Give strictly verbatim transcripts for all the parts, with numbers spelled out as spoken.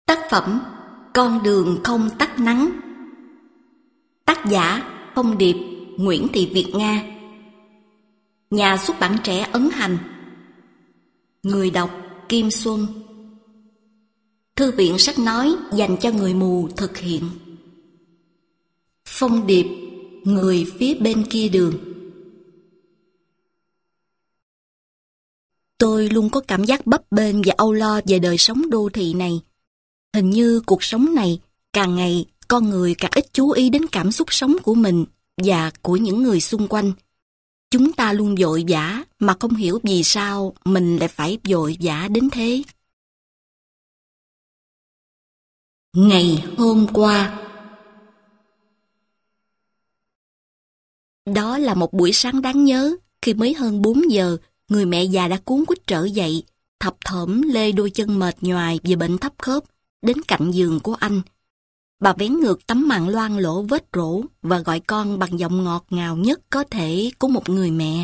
Tác phẩm Con đường không tắt nắng. Tác giả Phong Điệp, Nguyễn Thị Việt Nga. Nhà xuất bản Trẻ ấn hành. Người đọc Kim Xuân. Thư viện sách nói dành cho người mù thực hiện. Phong Điệp, người phía bên kia đường. Tôi luôn có cảm giác bấp bênh và âu lo về đời sống đô thị này. Hình như cuộc sống này, càng ngày con người càng ít chú ý đến cảm xúc sống của mình và của những người xung quanh. Chúng ta luôn vội vã mà không hiểu vì sao mình lại phải vội vã đến thế. Ngày hôm qua. Đó là một buổi sáng đáng nhớ, khi mới hơn bốn giờ, người mẹ già đã cuống quýt trở dậy, thập thỏm lê đôi chân mệt nhoài vì bệnh thấp khớp, đến cạnh giường của anh. Bà vén ngược tấm màn loang lỗ vết rỗ và gọi con bằng giọng ngọt ngào nhất có thể của một người mẹ.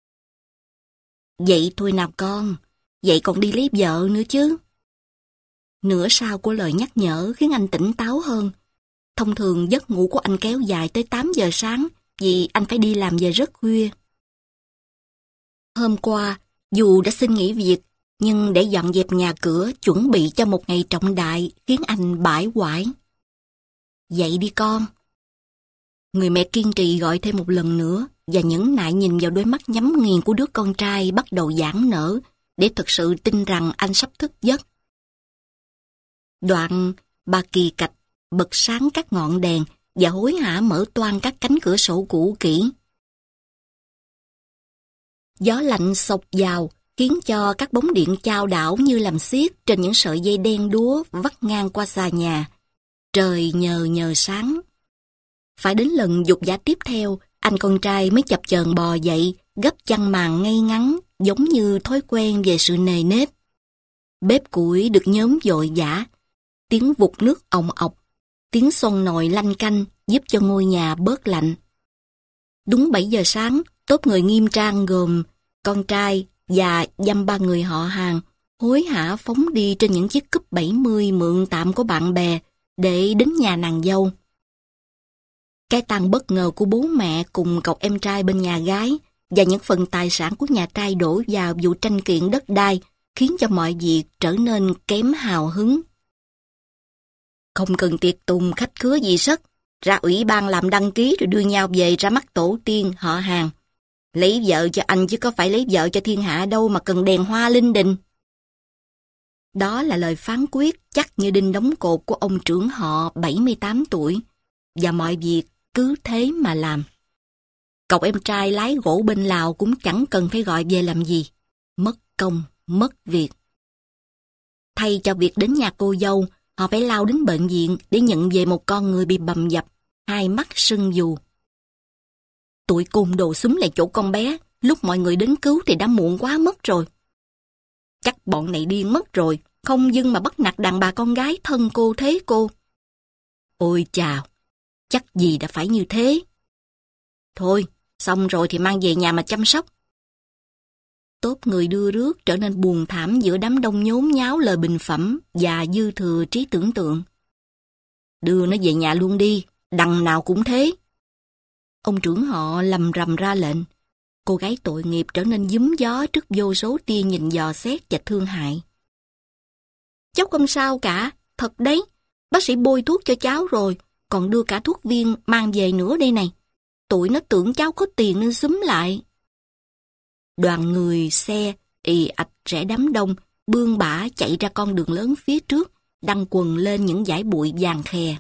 Dậy thôi nào con, dậy còn đi lấy vợ nữa chứ. Nửa sau của lời nhắc nhở khiến anh tỉnh táo hơn. Thông thường giấc ngủ của anh kéo dài tới tám giờ sáng vì anh phải đi làm về rất khuya. Hôm qua, dù đã xin nghỉ việc, nhưng để dọn dẹp nhà cửa chuẩn bị cho một ngày trọng đại khiến anh bãi quải. Dậy đi con. Người mẹ kiên trì gọi thêm một lần nữa và nhẫn nại nhìn vào đôi mắt nhắm nghiền của đứa con trai bắt đầu giãn nở để thực sự tin rằng anh sắp thức giấc. Đoạn, bà kỳ cạch bật sáng các ngọn đèn và hối hả mở toang các cánh cửa sổ cũ kỹ. Gió lạnh xộc vào khiến cho các bóng điện chao đảo như làm xiết trên những sợi dây đen đúa vắt ngang qua xà nhà. Trời nhờ nhờ sáng. Phải đến lần dục vã tiếp theo, anh con trai mới chập chờn bò dậy, gấp chăn màn ngay ngắn, giống như thói quen về sự nề nếp. Bếp củi được nhóm vội vã, tiếng vụt nước òng ọc, tiếng xoong nồi lanh canh giúp cho ngôi nhà bớt lạnh. Đúng bảy giờ sáng, tốp người nghiêm trang gồm con trai và dăm ba người họ hàng hối hả phóng đi trên những chiếc cúp bảy mươi mượn tạm của bạn bè để đến nhà nàng dâu. Cái tang bất ngờ của bố mẹ cùng cậu em trai bên nhà gái và những phần tài sản của nhà trai đổ vào vụ tranh kiện đất đai khiến cho mọi việc trở nên kém hào hứng. Không cần tiệc tùng khách khứa gì sất, ra ủy ban làm đăng ký rồi đưa nhau về ra mắt tổ tiên họ hàng. Lấy vợ cho anh chứ có phải lấy vợ cho thiên hạ đâu mà cần đèn hoa linh đình. Đó là lời phán quyết chắc như đinh đóng cột của ông trưởng họ bảy mươi tám tuổi, và mọi việc cứ thế mà làm. Cậu em trai lái gỗ bên Lào cũng chẳng cần phải gọi về làm gì. Mất công, mất việc. Thay cho việc đến nhà cô dâu, họ phải lao đến bệnh viện để nhận về một con người bị bầm dập, hai mắt sưng vù. Tụi côn đồ xúm lại chỗ con bé, lúc mọi người đến cứu thì đã muộn quá mất rồi. Chắc bọn này điên mất rồi, không dưng mà bắt nạt đàn bà con gái thân cô thế cô. Ôi chào, chắc gì đã phải như thế. Thôi, xong rồi thì mang về nhà mà chăm sóc. Tốp người đưa rước trở nên buồn thảm giữa đám đông nhốn nháo lời bình phẩm và dư thừa trí tưởng tượng. Đưa nó về nhà luôn đi, đằng nào cũng thế. Ông trưởng họ lầm rầm ra lệnh. Cô gái tội nghiệp trở nên giúm gió trước vô số tia nhìn dò xét và thương hại. Cháu không sao cả, thật đấy. Bác sĩ bôi thuốc cho cháu rồi, còn đưa cả thuốc viên mang về nữa đây này. Tụi nó tưởng cháu có tiền nên xúm lại. Đoàn người, xe, ì ạch rẽ đám đông, bươn bả chạy ra con đường lớn phía trước, đăng quần lên những dải bụi vàng khè.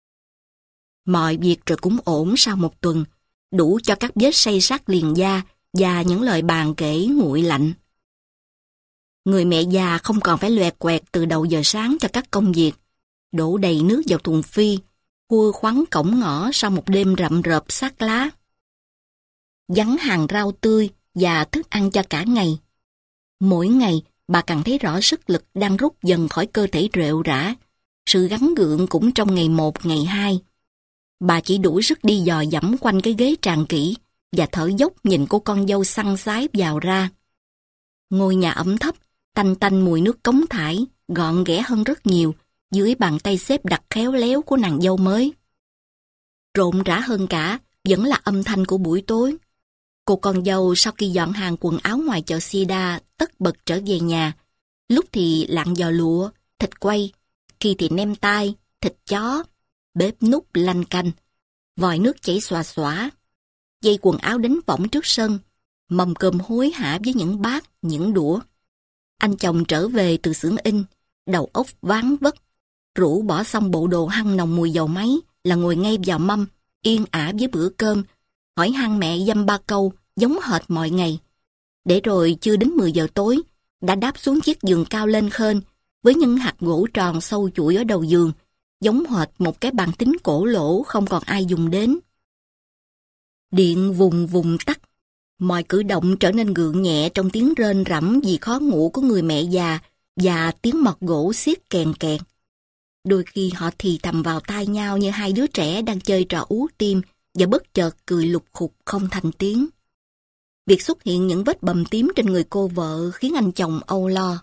Mọi việc rồi cũng ổn sau một tuần, đủ cho các vết xây sát liền da và những lời bàn kể nguội lạnh. Người mẹ già không còn phải loẹt quẹt từ đầu giờ sáng cho các công việc, đổ đầy nước vào thùng phi, hua khoắn cổng ngõ sau một đêm rậm rợp xác lá. Vắng hàng rau tươi và thức ăn cho cả ngày. Mỗi ngày, bà càng thấy rõ sức lực đang rút dần khỏi cơ thể rệu rã, sự gắng gượng cũng trong ngày một, ngày hai. Bà chỉ đủ sức đi dò dẫm quanh cái ghế tràn kỹ và thở dốc nhìn cô con dâu săn sái vào ra. Ngôi nhà ẩm thấp, tanh tanh mùi nước cống thải, gọn ghẽ hơn rất nhiều dưới bàn tay xếp đặt khéo léo của nàng dâu mới. Rộn rã hơn cả vẫn là âm thanh của buổi tối. Cô con dâu sau khi dọn hàng quần áo ngoài chợ Sida tất bật trở về nhà. Lúc thì lạng giò lụa, thịt quay, khi thì nem tai, thịt chó, bếp núc lanh canh, vòi nước chảy xòa xòa, dây quần áo đánh võng trước sân, mâm cơm hối hả với những bát, những đũa. Anh chồng trở về từ xưởng in, đầu óc váng vất, rũ bỏ xong bộ đồ hăng nồng mùi dầu máy là ngồi ngay vào mâm, yên ả với bữa cơm, hỏi han mẹ dăm ba câu giống hệt mọi ngày. Để rồi chưa đến mười giờ tối, đã đáp xuống chiếc giường cao lên khênh với những hạt gỗ tròn sâu chuỗi ở đầu giường, giống hệt một cái bàn tính cổ lỗ không còn ai dùng đến. Điện vùng vùng tắt, mọi cử động trở nên gượng nhẹ trong tiếng rên rẫm vì khó ngủ của người mẹ già và tiếng mọt gỗ xiết kèn kẹt. Đôi khi họ thì thầm vào tai nhau như hai đứa trẻ đang chơi trò ú tim và bất chợt cười lục khục không thành tiếng. Việc xuất hiện những vết bầm tím trên người cô vợ khiến anh chồng âu lo.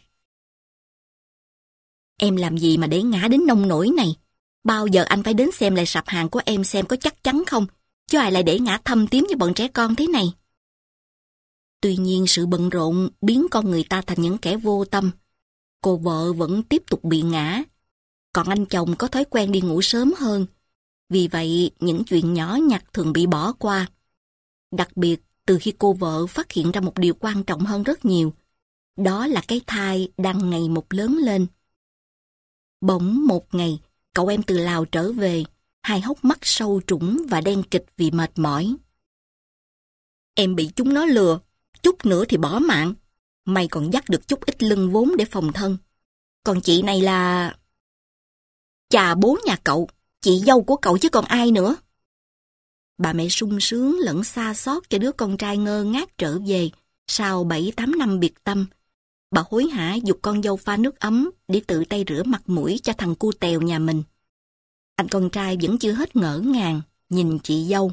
Em làm gì mà để ngã đến nông nỗi này? Bao giờ anh phải đến xem lại sạp hàng của em xem có chắc chắn không? Chứ ai lại để ngã thâm tím như bọn trẻ con thế này? Tuy nhiên sự bận rộn biến con người ta thành những kẻ vô tâm. Cô vợ vẫn tiếp tục bị ngã. Còn anh chồng có thói quen đi ngủ sớm hơn. Vì vậy, những chuyện nhỏ nhặt thường bị bỏ qua. Đặc biệt, từ khi cô vợ phát hiện ra một điều quan trọng hơn rất nhiều. Đó là cái thai đang ngày một lớn lên. Bỗng một ngày, cậu em từ Lào trở về, hai hốc mắt sâu trũng và đen kịch vì mệt mỏi. Em bị chúng nó lừa, chút nữa thì bỏ mạng. Mày còn dắt được chút ít lưng vốn để phòng thân. Còn chị này là... Chà bố nhà cậu, chị dâu của cậu chứ còn ai nữa. Bà mẹ sung sướng lẫn xa xót cho đứa con trai ngơ ngác trở về sau bảy tám năm biệt tâm. Bà hối hả giục con dâu pha nước ấm để tự tay rửa mặt mũi cho thằng cu tèo nhà mình. Anh con trai vẫn chưa hết ngỡ ngàng, nhìn chị dâu.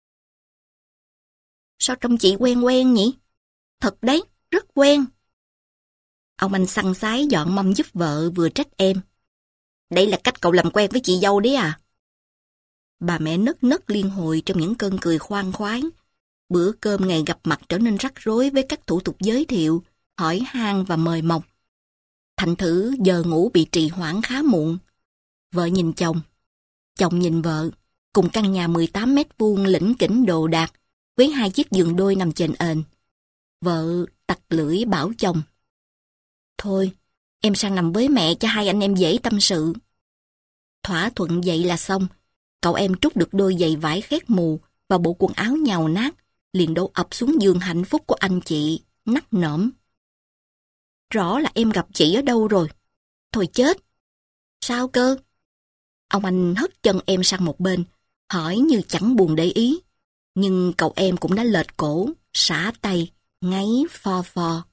Sao trông chị quen quen nhỉ? Thật đấy, rất quen. Ông anh săn sái dọn mâm giúp vợ vừa trách em. Đây là cách cậu làm quen với chị dâu đấy à? Bà mẹ nấc nấc liên hồi trong những cơn cười khoan khoái. Bữa cơm ngày gặp mặt trở nên rắc rối với các thủ tục giới thiệu, hỏi han và mời mọc. Thành thử giờ ngủ bị trì hoãn khá muộn. Vợ nhìn chồng, chồng nhìn vợ, cùng căn nhà mười tám mét vuông lỉnh kỉnh đồ đạc, với hai chiếc giường đôi nằm chền ền. Vợ tặc lưỡi bảo chồng. Thôi, em sang nằm với mẹ cho hai anh em dễ tâm sự. Thỏa thuận vậy là xong. Cậu em trút được đôi giày vải khét mù và bộ quần áo nhàu nát, liền đổ ập xuống giường hạnh phúc của anh chị, nắc nởm. Rõ là em gặp chị ở đâu rồi. Thôi chết. Sao cơ? Ông anh hất chân em sang một bên, hỏi như chẳng buồn để ý. Nhưng cậu em cũng đã lệch cổ, xả tay, ngáy phò phò.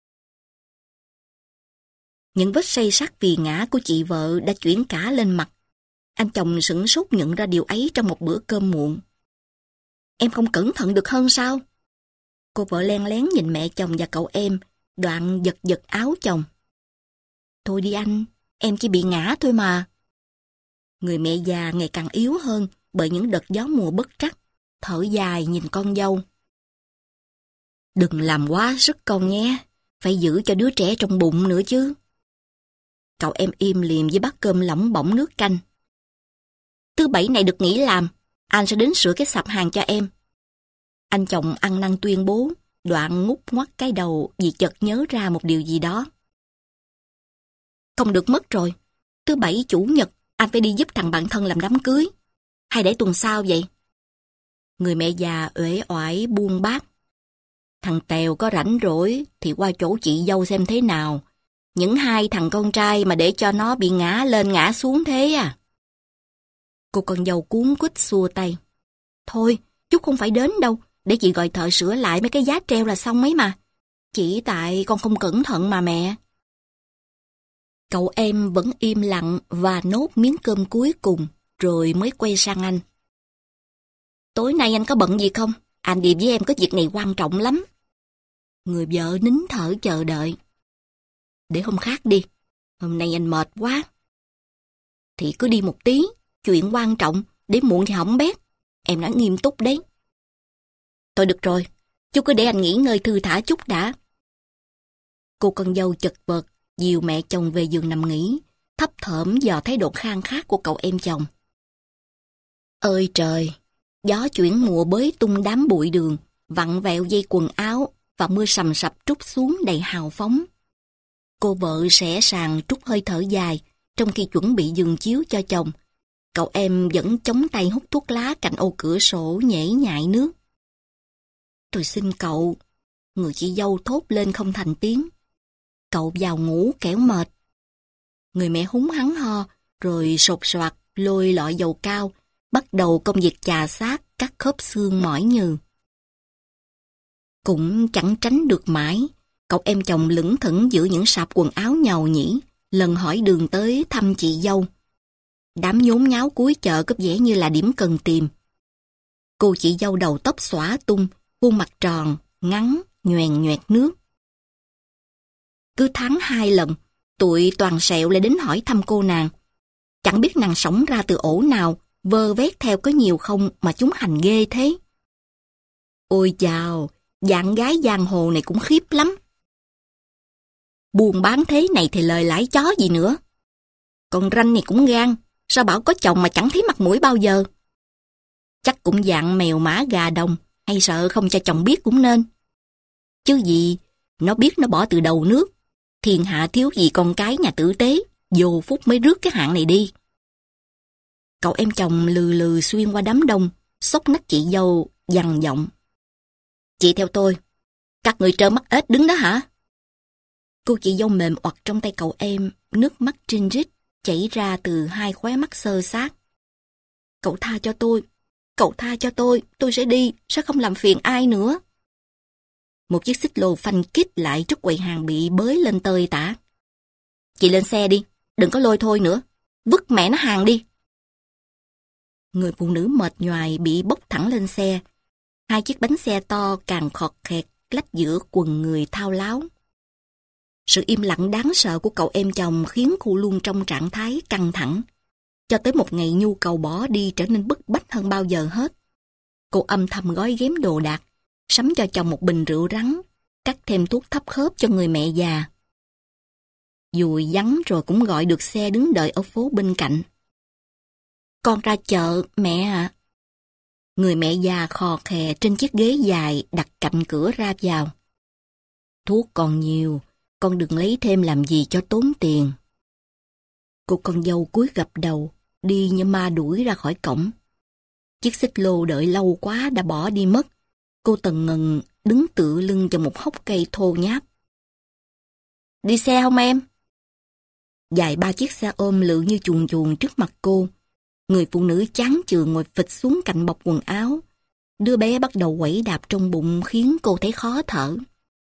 Những vết xây sát vì ngã của chị vợ đã chuyển cả lên mặt. Anh chồng sửng sốt nhận ra điều ấy trong một bữa cơm muộn. Em không cẩn thận được hơn sao? Cô vợ len lén nhìn mẹ chồng và cậu em, đoạn giật giật áo chồng. Thôi đi anh, em chỉ bị ngã thôi mà. Người mẹ già ngày càng yếu hơn bởi những đợt gió mùa bất trắc, thở dài nhìn con dâu. Đừng làm quá sức con nhé, phải giữ cho đứa trẻ trong bụng nữa chứ. Cậu em im lìm với bát cơm lỏng bỏng nước canh. Thứ bảy này được nghỉ làm, anh sẽ đến sửa cái sạp hàng cho em. Anh chồng ăn năn tuyên bố, đoạn ngút ngoắt cái đầu vì chợt nhớ ra một điều gì đó. Không được mất rồi, thứ bảy chủ nhật anh phải đi giúp thằng bạn thân làm đám cưới. Hay để tuần sau vậy? Người mẹ già uể oải buông bát. Thằng Tèo có rảnh rỗi thì qua chỗ chị dâu xem thế nào. Những hai thằng con trai mà để cho nó bị ngã lên ngã xuống thế à? Cô con dâu cuống quýt xua tay. Thôi, chút không phải đến đâu, để chị gọi thợ sửa lại mấy cái giá treo là xong mấy mà. Chỉ tại con không cẩn thận mà mẹ. Cậu em vẫn im lặng và nốt miếng cơm cuối cùng, rồi mới quay sang anh. Tối nay anh có bận gì không? Anh đi với em có việc này quan trọng lắm. Người vợ nín thở chờ đợi. Để hôm khác đi, hôm nay anh mệt quá. thì cứ đi một tí, chuyện quan trọng, để muộn thì hỏng bét. Em nói nghiêm túc đấy. Thôi được rồi, chú cứ để anh nghỉ ngơi thư thả chút đã. Cô con dâu chật vật, dìu mẹ chồng về giường nằm nghỉ, thấp thởm dò thái độ khang khát của cậu em chồng. Ơi trời, gió chuyển mùa bới tung đám bụi đường, vặn vẹo dây quần áo và mưa sầm sập trút xuống đầy hào phóng. Cô vợ sẽ sàng trút hơi thở dài trong khi chuẩn bị giường chiếu cho chồng. Cậu em vẫn chống tay hút thuốc lá cạnh ô cửa sổ nhễ nhại nước. Tôi xin cậu, người chị dâu thốt lên không thành tiếng. Cậu vào ngủ kẻo mệt. Người mẹ húng hắng ho, rồi sột soạt lôi lọ dầu cao, bắt đầu công việc chà xát các khớp xương mỏi nhừ. Cũng chẳng tránh được mãi, cậu em chồng lững thững giữa những sạp quần áo nhàu nhĩ, lần hỏi đường tới thăm chị dâu. Đám nhốn nháo cuối chợ có vẻ như là điểm cần tìm. Cô chị dâu đầu tóc xõa tung, khuôn mặt tròn, ngắn, nhoèn nhoẹt nước. Cứ tháng hai lần, tụi toàn sẹo lại đến hỏi thăm cô nàng. Chẳng biết nàng sống ra từ ổ nào, vơ vét theo có nhiều không mà chúng hành ghê thế. Ôi chào, dạng gái giang hồ này cũng khiếp lắm. Buôn bán thế này thì lời lãi chó gì nữa. Con ranh này cũng gan, sao bảo có chồng mà chẳng thấy mặt mũi bao giờ. Chắc cũng dạng mèo mã gà đồng, hay sợ không cho chồng biết cũng nên. Chứ gì, nó biết nó bỏ từ đầu nước. Thiên hạ thiếu gì con cái nhà tử tế, vô phút mới rước cái hạng này đi. Cậu em chồng lừ lừ xuyên qua đám đông, xốc nách chị dâu, dằn giọng. Chị theo tôi, các người trơ mắt ếch đứng đó hả? Cô chị dâu mềm oặt trong tay cậu em, nước mắt trinh rít chảy ra từ hai khóe mắt xơ xác. Cậu tha cho tôi, cậu tha cho tôi, tôi sẽ đi, sẽ không làm phiền ai nữa. Một chiếc xích lô phanh kít lại trước quầy hàng bị bới lên tơi tả. Chị lên xe đi, đừng có lôi thôi nữa, vứt mẹ nó hàng đi. Người phụ nữ mệt nhoài bị bốc thẳng lên xe. Hai chiếc bánh xe to càng khọt khẹt lách giữa quần người thao láo. Sự im lặng đáng sợ của cậu em chồng khiến cô luôn trong trạng thái căng thẳng. Cho tới một ngày nhu cầu bỏ đi trở nên bức bách hơn bao giờ hết. Cô âm thầm gói ghém đồ đạc, sắm cho chồng một bình rượu rắn, cắt thêm thuốc thấp khớp cho người mẹ già. Dùi vắng rồi cũng gọi được xe đứng đợi ở phố bên cạnh. Con ra chợ, mẹ ạ. À. Người mẹ già khò khè trên chiếc ghế dài đặt cạnh cửa ra vào. Thuốc còn nhiều, con đừng lấy thêm làm gì cho tốn tiền. Cô con dâu cúi gập đầu, đi như ma đuổi ra khỏi cổng. Chiếc xích lô đợi lâu quá đã bỏ đi mất. Cô tần ngần đứng tựa lưng vào một hốc cây thô nháp. Đi xe không em? Dài ba chiếc xe ôm lự như chuồn chuồn trước mặt cô. Người phụ nữ chán chường ngồi phịch xuống cạnh bọc quần áo. Đứa bé bắt đầu quẩy đạp trong bụng khiến cô thấy khó thở.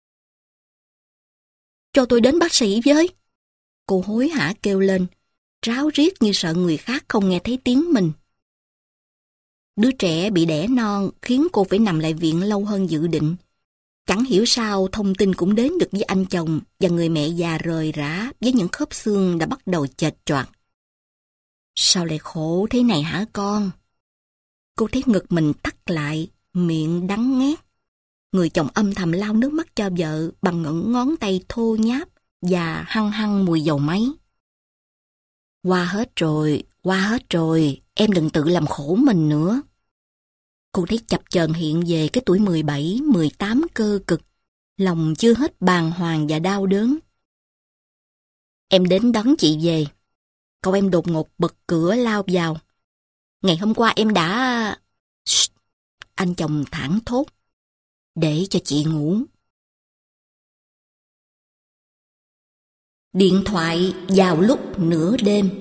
Cho tôi đến bác sĩ với. Cô hối hả kêu lên, ráo riết như sợ người khác không nghe thấy tiếng mình. Đứa trẻ bị đẻ non khiến cô phải nằm lại viện lâu hơn dự định. Chẳng hiểu sao thông tin cũng đến được với anh chồng và người mẹ già rời rã với những khớp xương đã bắt đầu chệch choạc. Sao lại khổ thế này hả con? Cô thấy ngực mình thắt lại, miệng đắng ngét. Người chồng âm thầm lau nước mắt cho vợ bằng những ngón tay thô nháp và hăng hăng mùi dầu máy. Qua hết rồi, qua hết rồi, em đừng tự làm khổ mình nữa. Cô thấy chập chờn hiện về cái tuổi mười bảy, mười tám cơ cực, lòng chưa hết bàng hoàng và đau đớn. Em đến đón chị về. Cậu em đột ngột bật cửa lao vào. Ngày hôm qua em đã... Shh, anh chồng thảng thốt. Để cho chị ngủ. Điện thoại vào lúc nửa đêm.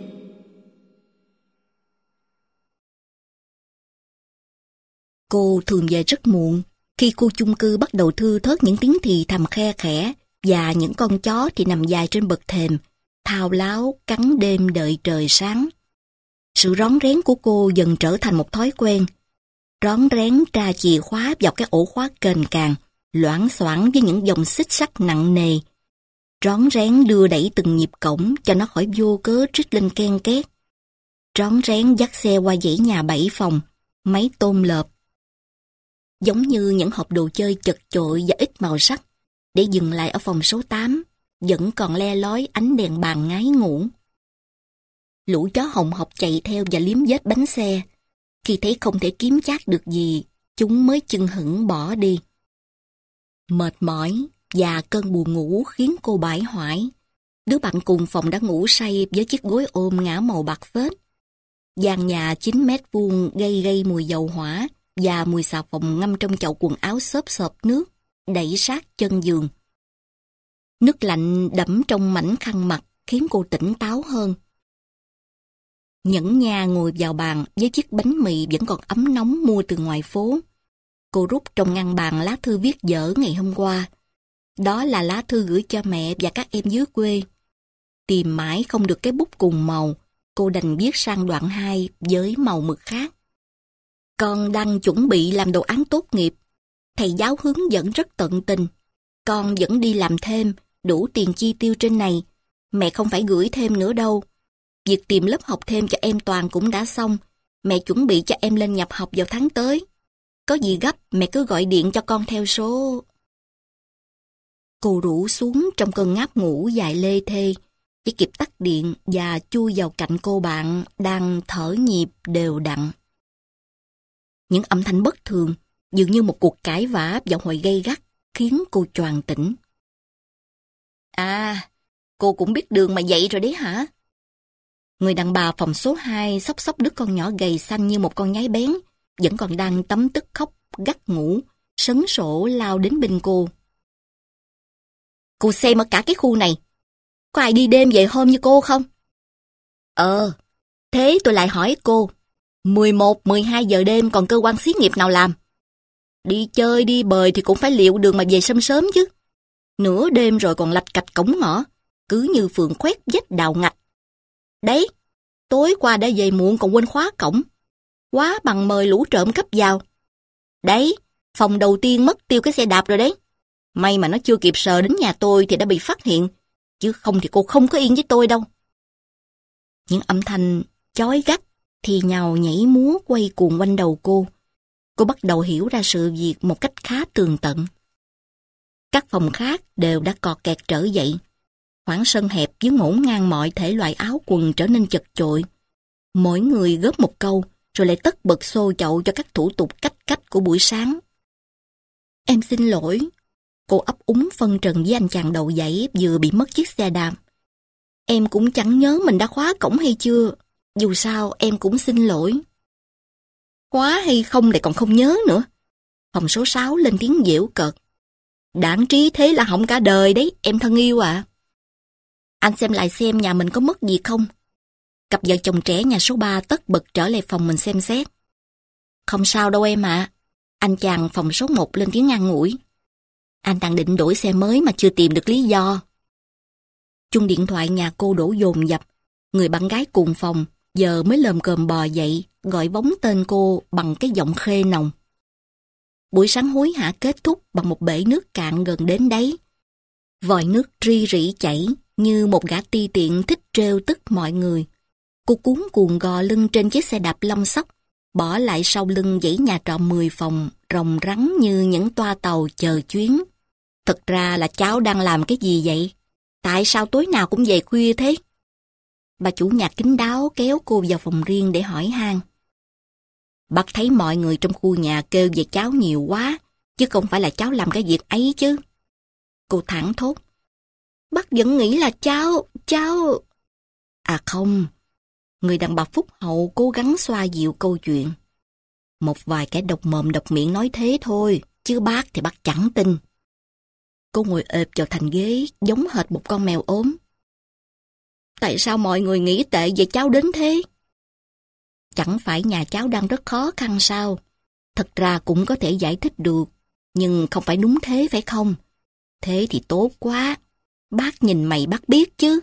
Cô thường về rất muộn, khi khu chung cư bắt đầu thưa thớt những tiếng thì thầm khe khẽ và những con chó thì nằm dài trên bậc thềm, thao láo cắn đêm đợi trời sáng. Sự rón rén của cô dần trở thành một thói quen. Rón rén tra chìa khóa vào cái ổ khóa kềnh càng, loảng xoảng với những dòng xích sắt nặng nề. Rón rén đưa đẩy từng nhịp cổng cho nó khỏi vô cớ rít lên ken két. rón rén dắt xe qua dãy nhà bảy phòng, máy tôm lợp. Giống như những hộp đồ chơi chật chội và ít màu sắc, để dừng lại ở phòng số tám, vẫn còn le lói ánh đèn bàn ngái ngủ. Lũ chó hồng học chạy theo và liếm vết bánh xe. Khi thấy không thể kiếm chác được gì, chúng mới chưng hửng bỏ đi. Mệt mỏi và cơn buồn ngủ khiến cô bãi hoại. Đứa bạn cùng phòng đã ngủ say với chiếc gối ôm ngả màu bạc phết. Gian nhà chín mét vuông gây gây mùi dầu hỏa và mùi xà phòng ngâm trong chậu quần áo xốp xộp nước, đẩy sát chân giường. Nước lạnh đẫm trong mảnh khăn mặt khiến cô tỉnh táo hơn. Nhẫn nha ngồi vào bàn với chiếc bánh mì vẫn còn ấm nóng mua từ ngoài phố. Cô rút trong ngăn bàn lá thư viết dở ngày hôm qua. Đó là lá thư gửi cho mẹ và các em dưới quê. Tìm mãi không được cái bút cùng màu, cô đành viết sang đoạn hai với màu mực khác. Con đang chuẩn bị làm đồ án tốt nghiệp. Thầy giáo hướng dẫn rất tận tình. Con vẫn đi làm thêm, đủ tiền chi tiêu trên này. Mẹ không phải gửi thêm nữa đâu. Việc tìm lớp học thêm cho em Toàn cũng đã xong. Mẹ chuẩn bị cho em lên nhập học vào tháng tới. Có gì gấp, mẹ cứ gọi điện cho con theo số. Cô rũ xuống trong cơn ngáp ngủ dài lê thê, chỉ kịp tắt điện và chui vào cạnh cô bạn đang thở nhịp đều đặn. Những âm thanh bất thường, dường như một cuộc cãi vã vào hồi gay gắt, khiến cô choàng tỉnh. À, cô cũng biết đường mà dậy rồi đấy hả? Người đàn bà phòng số hai xốc xốc đứa con nhỏ gầy xanh như một con nhái bén, vẫn còn đang tấm tức khóc, gắt ngủ, sấn sổ lao đến bên cô. Cô xem ở cả cái khu này, có ai đi đêm về hôm như cô không? Ờ, thế tôi lại hỏi cô, mười một, mười hai giờ đêm còn cơ quan xí nghiệp nào làm? Đi chơi, đi bời thì cũng phải liệu đường mà về sớm sớm chứ. Nửa đêm rồi còn lạch cạch cổng ngõ, cứ như phường khoét vách đào ngạch. Đấy, tối qua đã về muộn còn quên khóa cổng. Quá bằng mời lũ trộm cắp vào. Đấy, phòng đầu tiên mất tiêu cái xe đạp rồi đấy. May mà nó chưa kịp sờ đến nhà tôi thì đã bị phát hiện, chứ không thì cô không có yên với tôi đâu. Những âm thanh chói gắt thì nhào nhảy múa quay cuồng quanh đầu cô. Cô bắt đầu hiểu ra sự việc một cách khá tường tận. Các phòng khác đều đã cọt kẹt trở dậy. Khoảng sân hẹp với ngổn ngang mọi thể loại áo quần trở nên chật chội. Mỗi người góp một câu, rồi lại tất bật xô chậu cho các thủ tục cách cách của buổi sáng. Em xin lỗi. Cô ấp úng phân trần với anh chàng đầu dãy vừa bị mất chiếc xe đạp. Em cũng chẳng nhớ mình đã khóa cổng hay chưa. Dù sao em cũng xin lỗi. Khóa hay không lại còn không nhớ nữa. Phòng số sáu lên tiếng giễu cợt. Đáng trí thế là hỏng cả đời đấy, em thân yêu ạ. À. Anh xem lại xem nhà mình có mất gì không. Cặp vợ chồng trẻ nhà số ba tất bật trở lại phòng mình xem xét. Không sao đâu em ạ. À. Anh chàng phòng số một lên tiếng an ủi. Anh đang định đổi xe mới mà chưa tìm được lý do. Chuông điện thoại nhà cô đổ dồn dập. Người bạn gái cùng phòng giờ mới lồm cồm bò dậy, gọi bóng tên cô bằng cái giọng khê nồng. Buổi sáng hối hả kết thúc bằng một bể nước cạn gần đến đáy. Vòi nước ri rỉ chảy như một gã ti tiện thích trêu tức mọi người. Cô cuống cuồng gò lưng trên chiếc xe đạp lông xốc, bỏ lại sau lưng dãy nhà trọ mười phòng, rồng rắn như những toa tàu chờ chuyến. Thật ra là cháu đang làm cái gì vậy? Tại sao tối nào cũng về khuya thế? Bà chủ nhà kín đáo kéo cô vào phòng riêng để hỏi han. Bác thấy mọi người trong khu nhà kêu về cháu nhiều quá, chứ không phải là cháu làm cái việc ấy chứ. Cô thẳng thốt. Bác vẫn nghĩ là cháu, cháu... À không, người đàn bà phúc hậu cố gắng xoa dịu câu chuyện. Một vài kẻ độc mồm độc miệng nói thế thôi, chứ bác thì bác chẳng tin. Cô ngồi ệp vào thành ghế, giống hệt một con mèo ốm. Tại sao mọi người nghĩ tệ về cháu đến thế? Chẳng phải nhà cháu đang rất khó khăn sao? Thật ra cũng có thể giải thích được, nhưng không phải đúng thế phải không? Thế thì tốt quá, bác nhìn mày bác biết chứ.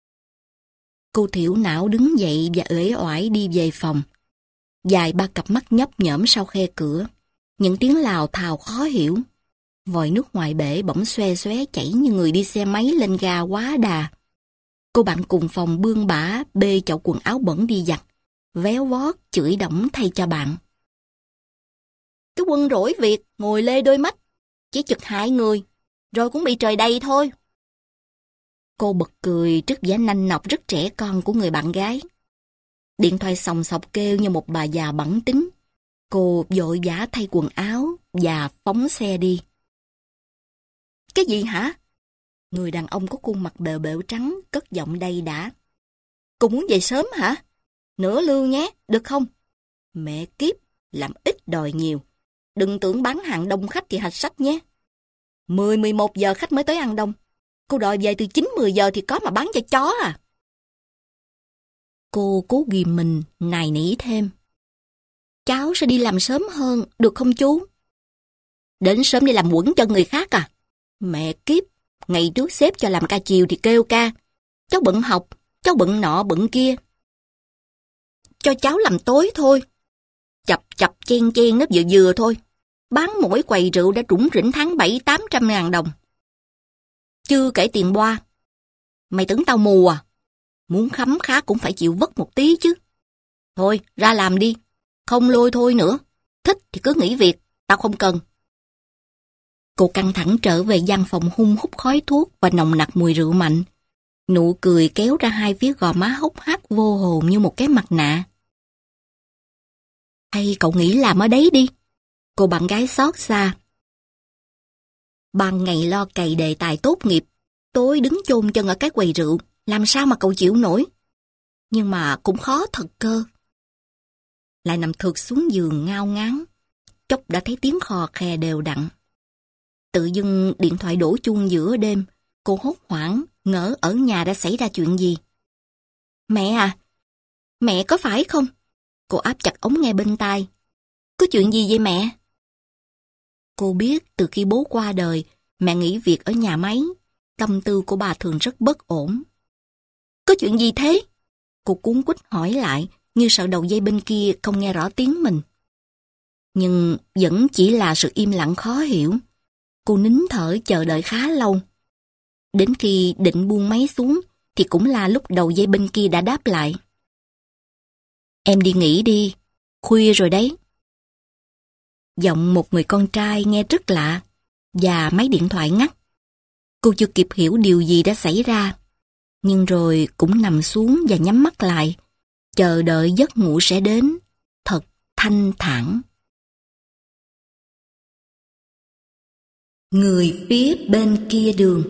Cô thiểu não đứng dậy và uể oải đi về phòng. Dài ba cặp mắt nhấp nhổm sau khe cửa, những tiếng lào thào khó hiểu. Vòi nước ngoài bể bỗng xoe xoé chảy như người đi xe máy lên ga quá đà. Cô bạn cùng phòng bươn bả bê chậu quần áo bẩn đi giặt, véo vót, chửi đổng thay cho bạn. Cái quân rỗi việc, ngồi lê đôi mắt, chỉ chực hại người, rồi cũng bị trời đầy thôi. Cô bật cười trước vẻ nanh nọc rất trẻ con của người bạn gái. Điện thoại xòng xọc kêu như một bà già bẵng tính. Cô vội vã thay quần áo và phóng xe đi. Cái gì hả? Người đàn ông có khuôn mặt bèo bẹo trắng, cất giọng đầy đà. Cô muốn về sớm hả? Nửa lương nhé, được không? Mẹ kiếp, làm ít đòi nhiều. Đừng tưởng bán hàng đông khách thì hạch sách nhé. mười mười một giờ khách mới tới ăn đông. Cô đòi về từ chín mười giờ thì có mà bán cho chó à? Cô cố ghìm mình, nài nỉ thêm. Cháu sẽ đi làm sớm hơn, được không chú? Đến sớm đi làm quẩn chân người khác à? Mẹ kiếp, ngày trước sếp cho làm ca chiều thì kêu ca. Cháu bận học, cháu bận nọ bận kia. Cho cháu làm tối thôi. Chập chập chen chen nó vừa vừa thôi. Bán mỗi quầy rượu đã trũng rỉnh tháng bảy tám trăm ngàn đồng. Chưa kể tiền boa. Mày tưởng tao mù à? Muốn khấm khá cũng phải chịu vất một tí chứ. Thôi, ra làm đi. Không lôi thôi nữa. Thích thì cứ nghỉ việc, tao không cần. Cô căng thẳng trở về gian phòng hun hút khói thuốc và nồng nặc mùi rượu mạnh. Nụ cười kéo ra hai phía gò má hốc hác vô hồn như một cái mặt nạ. Hay cậu nghĩ làm ở đấy đi. Cô bạn gái xót xa. Ban ngày lo cày đề tài tốt nghiệp, tối đứng chôn chân ở cái quầy rượu, làm sao mà cậu chịu nổi. Nhưng mà cũng khó thật cơ. Lại nằm thượt xuống giường ngao ngán, chốc đã thấy tiếng khò khè đều đặn. Tự dưng điện thoại đổ chuông giữa đêm, cô hốt hoảng, ngỡ ở nhà đã xảy ra chuyện gì. Mẹ à, mẹ có phải không? Cô áp chặt ống nghe bên tai. Có chuyện gì vậy mẹ? Cô biết từ khi bố qua đời, mẹ nghỉ việc ở nhà máy, tâm tư của bà thường rất bất ổn. Có chuyện gì thế? Cô cuống quýt hỏi lại, như sợ đầu dây bên kia không nghe rõ tiếng mình. Nhưng vẫn chỉ là sự im lặng khó hiểu. Cô nín thở chờ đợi khá lâu. Đến khi định buông máy xuống, thì cũng là lúc đầu dây bên kia đã đáp lại. Em đi nghỉ đi, khuya rồi đấy. Giọng một người con trai nghe rất lạ, và máy điện thoại ngắt. Cô chưa kịp hiểu điều gì đã xảy ra, nhưng rồi cũng nằm xuống và nhắm mắt lại, chờ đợi giấc ngủ sẽ đến, thật thanh thản. Người phía bên kia đường.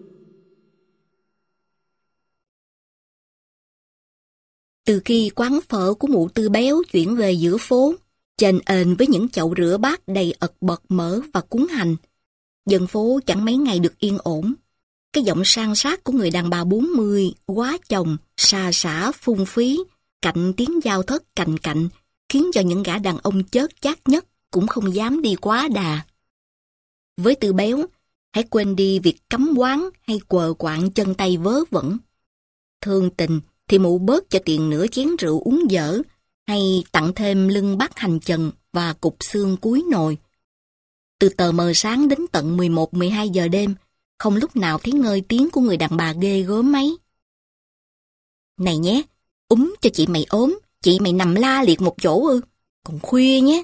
Từ khi quán phở của mụ Tư Béo chuyển về giữa phố, chênh ênh với những chậu rửa bát đầy ật bật mỡ và cuốn hành, dân phố chẳng mấy ngày được yên ổn. Cái giọng san sát của người đàn bà bốn mươi, quá chồng, xà xả, phung phí, cạnh tiếng dao thớt cành cạnh, khiến cho những gã đàn ông chớt chát nhất cũng không dám đi quá đà. Với Tư Béo, hãy quên đi việc cấm quán hay quờ quạng chân tay vớ vẩn. Thương tình thì mụ bớt cho tiền nửa chén rượu uống dở, hay tặng thêm lưng bát hành trần và cục xương cuối nồi. Từ tờ mờ sáng đến tận mười một mười hai giờ đêm, không lúc nào thấy ngơi tiếng của người đàn bà ghê gớm mấy. Này nhé, úm cho chị mày ốm, chị mày nằm la liệt một chỗ ư, còn khuya nhé.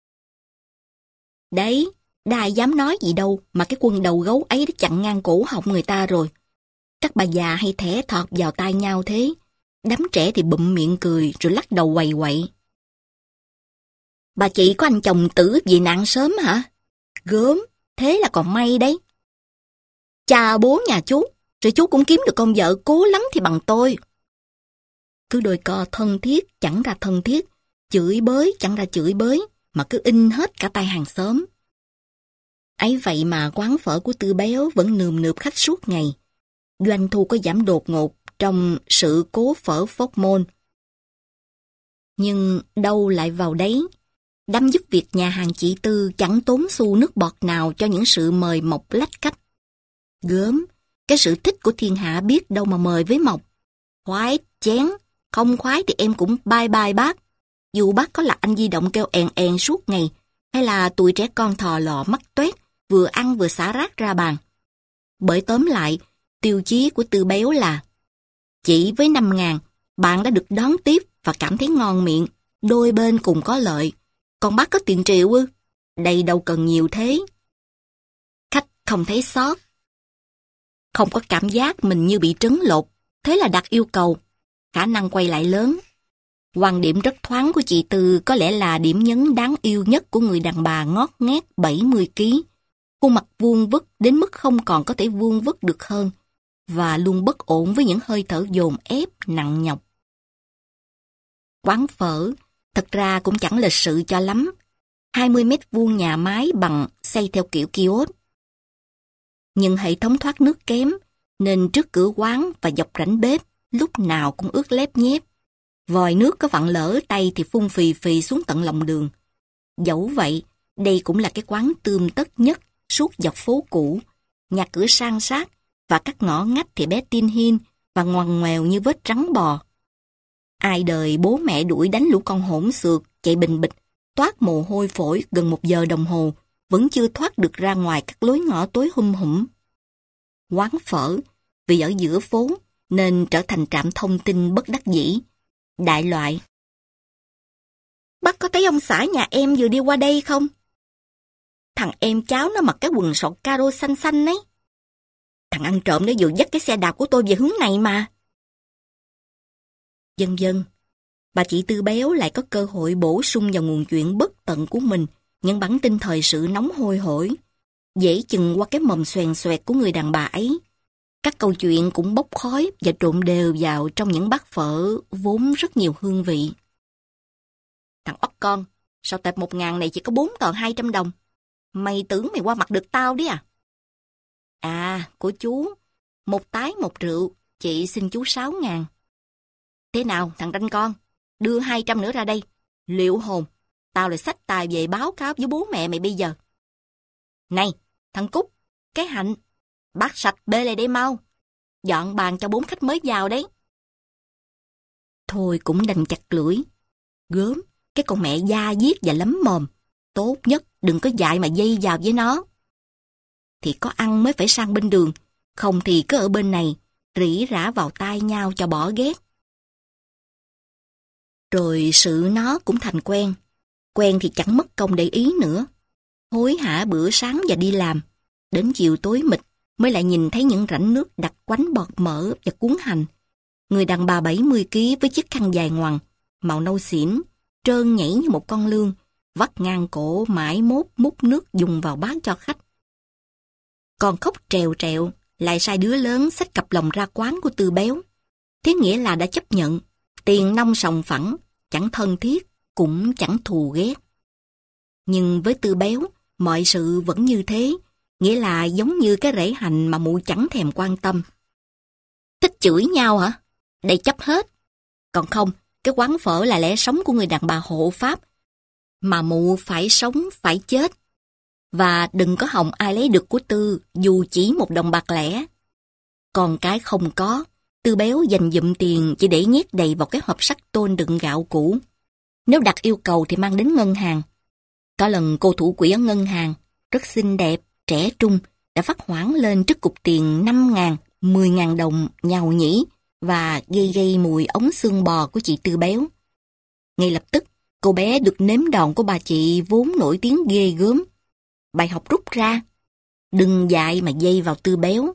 Đấy, đã ai dám nói gì đâu mà cái quân đầu gấu ấy đã chặn ngang cổ họng người ta rồi. Các bà già hay thẻ thọt vào tai nhau thế, đám trẻ thì bụm miệng cười rồi lắc đầu quầy quậy. Bà chị có anh chồng tử vì nạn sớm hả? Gớm, thế là còn may đấy. Cha bố nhà chú, rồi chú cũng kiếm được con vợ cố lắm thì bằng tôi. Cứ đôi co thân thiết chẳng ra thân thiết, chửi bới chẳng ra chửi bới, mà cứ in hết cả tay hàng xóm. Ấy vậy mà quán phở của Tư Béo vẫn nườm nượp khách suốt ngày. Doanh thu có giảm đột ngột trong sự cố phở Phóc Môn. Nhưng đâu lại vào đấy, đám giúp việc nhà hàng chị Tư chẳng tốn xu nước bọt nào cho những sự mời mọc lách cách. Gớm, cái sự thích của thiên hạ biết đâu mà mời với mọc. Khoái, chén, không khoái thì em cũng bye bye bác. Dù bác có là anh di động kêu èn èn suốt ngày, hay là tụi trẻ con thò lò mắt toét, vừa ăn vừa xả rác ra bàn. Bởi tóm lại, tiêu chí của Tư Béo là chỉ với năm ngàn, bạn đã được đón tiếp và cảm thấy ngon miệng, đôi bên cùng có lợi. Còn bác có tiền triệu ư? Đây đâu cần nhiều thế. Khách không thấy sót. Không có cảm giác mình như bị trấn lột, thế là đặt yêu cầu. Khả năng quay lại lớn. Quan điểm rất thoáng của chị Tư có lẽ là điểm nhấn đáng yêu nhất của người đàn bà ngót nghét bảy mươi ki lô gam. Khuôn mặt vuông vức đến mức không còn có thể vuông vức được hơn, và luôn bất ổn với những hơi thở dồn ép nặng nhọc. Quán phở, thật ra cũng chẳng lịch sự cho lắm. hai mươi mét vuông nhà mái bằng xây theo kiểu kiosk. Nhưng hệ thống thoát nước kém, nên trước cửa quán và dọc rãnh bếp lúc nào cũng ướt lép nhép. Vòi nước có vặn lỡ tay thì phun phì phì xuống tận lòng đường. Dẫu vậy, đây cũng là cái quán tươm tất nhất suốt dọc phố cũ. Nhà cửa san sát và các ngõ ngách thì bé tin hin và ngoằn ngoèo như vết rắn bò. Ai đời bố mẹ đuổi đánh lũ con hỗn xược chạy bình bịch, toát mồ hôi phổi gần một giờ đồng hồ, vẫn chưa thoát được ra ngoài các lối ngõ tối hum hủm. Quán phở, vì ở giữa phố, nên trở thành trạm thông tin bất đắc dĩ. Đại loại: bác có thấy ông xã nhà em vừa đi qua đây không? Thằng em cháu nó mặc cái quần sọt caro xanh xanh ấy. Thằng ăn trộm nó vừa dắt cái xe đạp của tôi về hướng này mà. Vân vân. Bà chị Tư béo lại có cơ hội bổ sung vào nguồn chuyện bất tận của mình những bản tin thời sự nóng hôi hổi, dễ chừng qua cái mồm xoèn xoẹt của người đàn bà ấy. Các câu chuyện cũng bốc khói và trộn đều vào trong những bát phở vốn rất nhiều hương vị. Thằng ốc con, sao tệp một ngàn này chỉ có bốn tờ hai trăm đồng? Mày tưởng mày qua mặt được tao đấy à? À, của chú, một tái một rượu, chị xin chú sáu ngàn. Thế nào thằng ranh con, đưa hai trăm nữa ra đây. Liệu hồn, tao lại xách tài về báo cáo với bố mẹ mày bây giờ. Này, thằng Cúc, cái Hạnh, bát sạch bê lại đây mau. Dọn bàn cho bốn khách mới vào đấy. Thôi cũng đành chặt lưỡi. Gớm, cái con mẹ da diết và lắm mồm. Tốt nhất đừng có dại mà dây vào với nó. Thì có ăn mới phải sang bên đường, không thì cứ ở bên này, rỉ rả vào tai nhau cho bỏ ghét. Rồi sự nó cũng thành quen. Quen thì chẳng mất công để ý nữa. Hối hả bữa sáng và đi làm. Đến chiều tối mịt mới lại nhìn thấy những rãnh nước đặc quánh bọt mỡ và cuốn hành. Người đàn bà bảy mươi ki lô gam với chiếc khăn dài ngoằng, màu nâu xỉn, trơn nhảy như một con lươn, vắt ngang cổ mãi mốt múc nước dùng vào bát cho khách. Còn khóc trèo trẹo, lại sai đứa lớn xách cặp lồng ra quán của Tư béo. Thế nghĩa là đã chấp nhận, tiền nong sòng phẳng, chẳng thân thiết, cũng chẳng thù ghét. Nhưng với Tư béo, mọi sự vẫn như thế, nghĩa là giống như cái rễ hành mà mụ chẳng thèm quan tâm. Thích chửi nhau hả? Đây chấp hết. Còn không, cái quán phở là lẽ sống của người đàn bà hộ pháp, mà mụ phải sống, phải chết. Và đừng có hòng ai lấy được của Tư dù chỉ một đồng bạc lẻ. Còn cái không có, Tư béo dành dụm tiền chỉ để nhét đầy vào cái hộp sắt tôn đựng gạo cũ. Nếu đặt yêu cầu thì mang đến ngân hàng. Có lần cô thủ quỹ ở ngân hàng, rất xinh đẹp, trẻ trung, đã phát hoảng lên trước cục tiền năm ngàn, mười ngàn đồng nhàu nhĩ và gây gây mùi ống xương bò của chị Tư béo. Ngay lập tức, cô bé được nếm đòn của bà chị vốn nổi tiếng ghê gớm. Bài học rút ra, đừng dại mà dây vào Tư béo.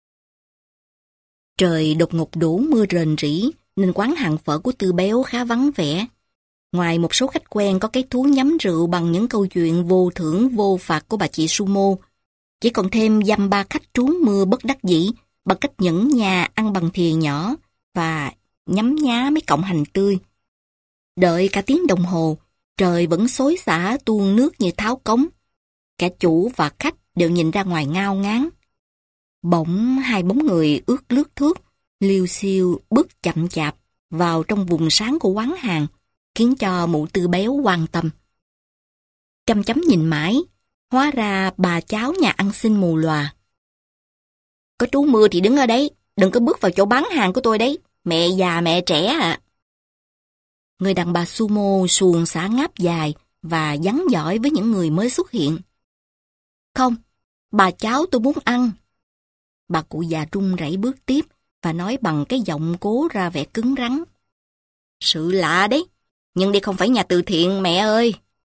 Trời đột ngột đổ mưa rền rỉ, nên quán hàng phở của Tư béo khá vắng vẻ. Ngoài một số khách quen có cái thú nhắm rượu bằng những câu chuyện vô thưởng vô phạt của bà chị Sumo, chỉ còn thêm dăm ba khách trú mưa bất đắc dĩ bằng cách nhẫn nhà ăn bằng thìa nhỏ và nhấm nhá mấy cọng hành tươi. Đợi cả tiếng đồng hồ, trời vẫn xối xả tuôn nước như tháo cống. Cả chủ và khách đều nhìn ra ngoài ngao ngán. Bỗng hai bóng người ướt lướt thước, liêu xiêu bước chậm chạp vào trong vùng sáng của quán hàng, khiến cho mụ Tư béo quan tâm. Chăm chăm nhìn mãi, hóa ra bà cháu nhà ăn xin mù lòa. Có trú mưa thì đứng ở đấy, đừng có bước vào chỗ bán hàng của tôi đấy, mẹ già mẹ trẻ ạ. Người đàn bà Sumo xuồng xả ngáp dài và vắn giỏi với những người mới xuất hiện. Không, bà cháu tôi muốn ăn. Bà cụ già run rẩy bước tiếp và nói bằng cái giọng cố ra vẻ cứng rắn. Sự lạ đấy, nhưng đây không phải nhà từ thiện mẹ ơi.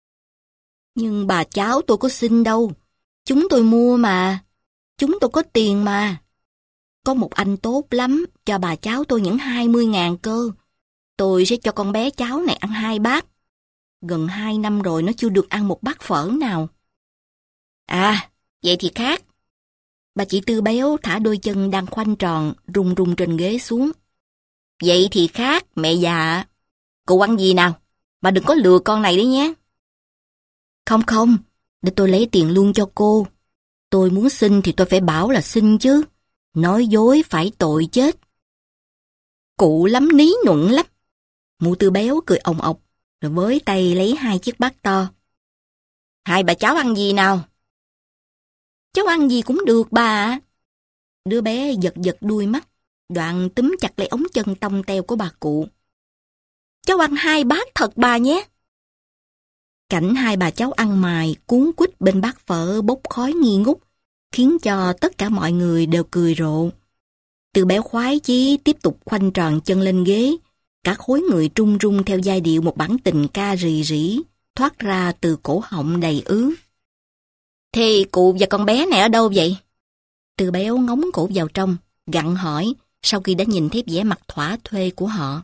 Nhưng bà cháu tôi có xin đâu. Chúng tôi mua mà. Chúng tôi có tiền mà. Có một anh tốt lắm, cho bà cháu tôi những hai mươi ngàn cơ. Tôi sẽ cho con bé cháu này ăn hai bát. Gần hai năm rồi nó chưa được ăn một bát phở nào. À, vậy thì khác. Bà chị Tư béo thả đôi chân đang khoanh tròn, rung rung trên ghế xuống. Vậy thì khác, mẹ già. Cô ăn gì nào? Bà đừng có lừa con này đấy nhé. Không không, để tôi lấy tiền luôn cho cô. Tôi muốn xin thì tôi phải bảo là xin chứ. Nói dối phải tội chết. Cụ lắm ní nhuận lắm. Mụ Tư béo cười ồng ọc, rồi với tay lấy hai chiếc bát to. Hai bà cháu ăn gì nào? Cháu ăn gì cũng được bà ạ. Đứa bé giật giật đuôi mắt, đoạn túm chặt lấy ống chân tông teo của bà cụ. Cháu ăn hai bát thật bà nhé. Cảnh hai bà cháu ăn mài cuốn quýt bên bát phở bốc khói nghi ngút, khiến cho tất cả mọi người đều cười rộ. Từ béo khoái chí tiếp tục khoanh tròn chân lên ghế, cả khối người trung rung theo giai điệu một bản tình ca rì rỉ, thoát ra từ cổ họng đầy ứ. Thì cụ và con bé này ở đâu vậy? Từ béo ngóng cổ vào trong, gặng hỏi, sau khi đã nhìn thấy vẻ mặt thỏa thuê của họ.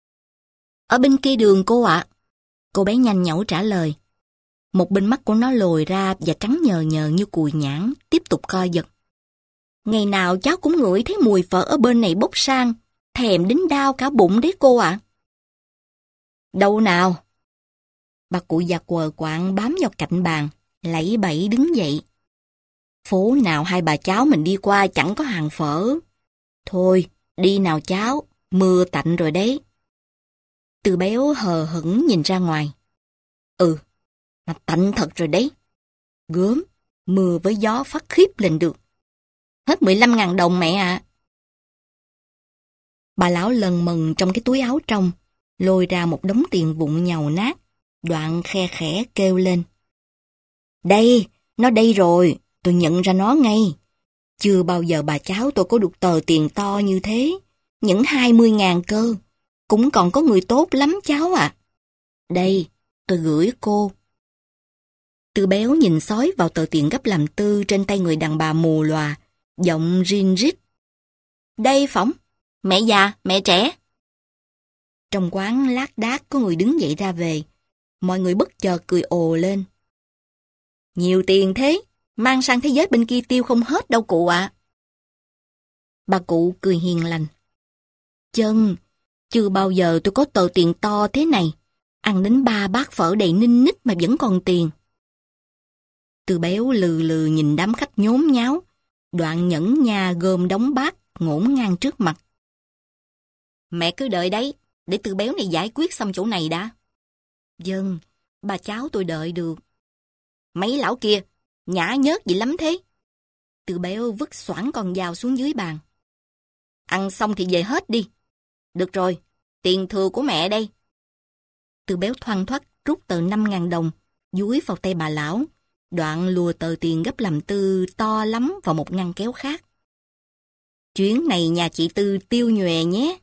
Ở bên kia đường cô ạ. Cô bé nhanh nhảu trả lời. Một bên mắt của nó lồi ra và trắng nhờ nhờ như cùi nhãn, tiếp tục co giật. Ngày nào cháu cũng ngửi thấy mùi phở ở bên này bốc sang, thèm đến đau cả bụng đấy cô ạ. Đâu nào? Bà cụ già quờ quạng bám vào cạnh bàn, lẫy bẫy đứng dậy. Phố nào hai bà cháu mình đi qua chẳng có hàng phở. Thôi, đi nào cháu, mưa tạnh rồi đấy. Từ béo hờ hững nhìn ra ngoài. Ừ, mà tạnh thật rồi đấy. Gớm, mưa với gió phát khiếp lên được. Hết mười lăm ngàn đồng mẹ ạ. À. Bà lão lần mần trong cái túi áo trong, lôi ra một đống tiền vụn nhàu nát, đoạn khe khẽ kêu lên. Đây, nó đây rồi, tôi nhận ra nó ngay. Chưa bao giờ bà cháu tôi có được tờ tiền to như thế, những hai mươi ngàn cơ. Cũng còn có người tốt lắm cháu ạ. À. Đây, tôi gửi cô. Từ béo nhìn xói vào tờ tiền gấp làm tư trên tay người đàn bà mù lòa, giọng rin rít. Đây phỏng, mẹ già, mẹ trẻ. Trong quán lác đác có người đứng dậy ra về. Mọi người bất chợt cười ồ lên. Nhiều tiền thế, mang sang thế giới bên kia tiêu không hết đâu cụ ạ. À. Bà cụ cười hiền lành. Chân, chưa bao giờ tôi có tờ tiền to thế này. Ăn đến ba bát phở đầy ninh nít mà vẫn còn tiền. Từ béo lừ lừ nhìn đám khách nhốn nháo, đoạn nhẫn nha gom đống bát ngổn ngang trước mặt. Mẹ cứ đợi đấy, để từ béo này giải quyết xong chỗ này đã. Vâng, bà cháu tôi đợi được. Mấy lão kia, nhã nhớt gì lắm thế. Từ béo vứt xoảng con dao xuống dưới bàn. Ăn xong thì về hết đi. Được rồi, tiền thừa của mẹ đây. Từ béo thoăn thoắt rút tờ năm ngàn đồng, dúi vào tay bà lão, đoạn lùa tờ tiền gấp làm tư to lắm vào một ngăn kéo khác. Chuyến này nhà chị Tư tiêu nhòe nhé.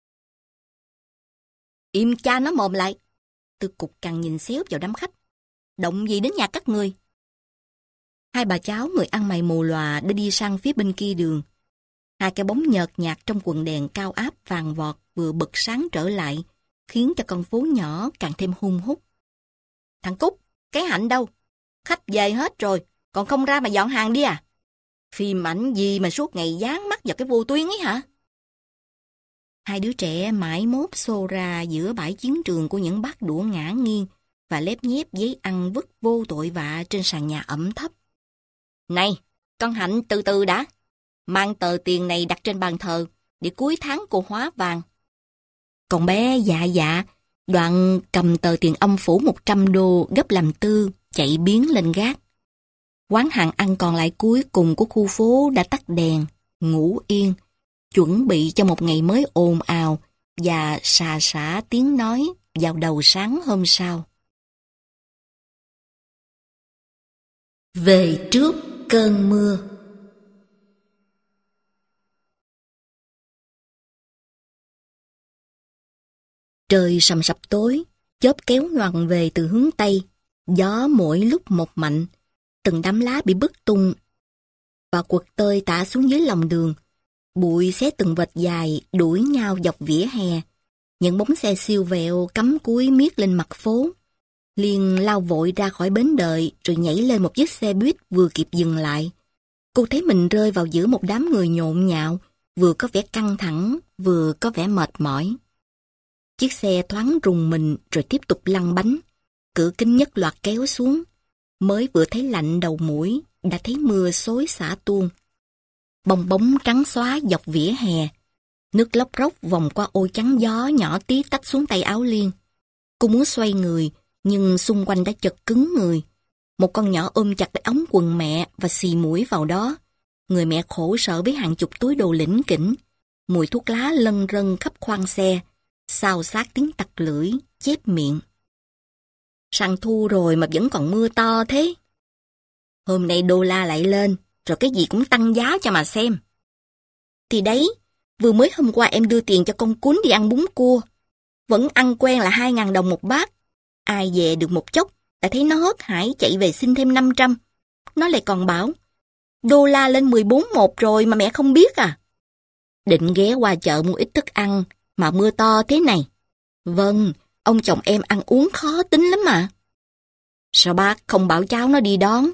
Im cha nó mồm lại. Tư cục cằn nhìn xéo vào đám khách. Động gì đến nhà các người? Hai bà cháu người ăn mày mù lòa đã đi sang phía bên kia đường. Hai cái bóng nhợt nhạt trong quần đèn cao áp vàng vọt vừa bật sáng trở lại, khiến cho con phố nhỏ càng thêm hung hút. Thằng Cúc, cái Hạnh đâu? Khách về hết rồi, còn không ra mà dọn hàng đi à? Phim ảnh gì mà suốt ngày dán mắt vào cái vô tuyến ấy hả? Hai đứa trẻ mãi mốt xô ra giữa bãi chiến trường của những bát đũa ngả nghiêng và lép nhép giấy ăn vứt vô tội vạ trên sàn nhà ẩm thấp. Này, con Hạnh từ từ đã. Mang tờ tiền này đặt trên bàn thờ để cuối tháng cô hóa vàng. Con bé dạ dạ, đoạn cầm tờ tiền âm phủ một trăm đô gấp làm tư, chạy biến lên gác. Quán hàng ăn còn lại cuối cùng của khu phố đã tắt đèn, ngủ yên, chuẩn bị cho một ngày mới ồn ào và xà xả tiếng nói vào đầu sáng hôm sau. Về trước cơn mưa. Trời sầm sập tối, chớp kéo nhoằng về từ hướng Tây, gió mỗi lúc một mạnh, từng đám lá bị bứt tung và quật tơi tả xuống dưới lòng đường. Bụi xé từng vệt dài đuổi nhau dọc vỉa hè, những bóng xe siêu vẹo cắm cúi miết lên mặt phố. Liên lao vội ra khỏi bến đợi rồi nhảy lên một chiếc xe buýt vừa kịp dừng lại. Cô thấy mình rơi vào giữa một đám người nhộn nhạo, vừa có vẻ căng thẳng, vừa có vẻ mệt mỏi. Chiếc xe thoáng rùng mình rồi tiếp tục lăn bánh. Cửa kính nhất loạt kéo xuống. Mới vừa thấy lạnh đầu mũi, đã thấy mưa xối xả tuôn. Bong bóng trắng xóa dọc vỉa hè. Nước lóc róc vòng qua ô chắn gió nhỏ tí tách xuống tay áo Liên. Cô muốn xoay người, nhưng xung quanh đã chật cứng người. Một con nhỏ ôm chặt lấy ống quần mẹ và xì mũi vào đó. Người mẹ khổ sở với hàng chục túi đồ lỉnh kỉnh. Mùi thuốc lá lân rân khắp khoang xe. Xào xát tiếng tặc lưỡi, chép miệng. Sang thu rồi mà vẫn còn mưa to thế. Hôm nay đô la lại lên, rồi cái gì cũng tăng giá cho mà xem. Thì đấy, vừa mới hôm qua em đưa tiền cho con cún đi ăn bún cua. Vẫn ăn quen là hai ngàn đồng một bát. Ai về được một chốc, đã thấy nó hớt hải chạy về xin thêm năm trăm. Nó lại còn bảo, đô la lên mười bốn một rồi mà mẹ không biết à. Định ghé qua chợ mua ít thức ăn, mà mưa to thế này. Vâng, ông chồng em ăn uống khó tính lắm mà. Sao bác không bảo cháu nó đi đón?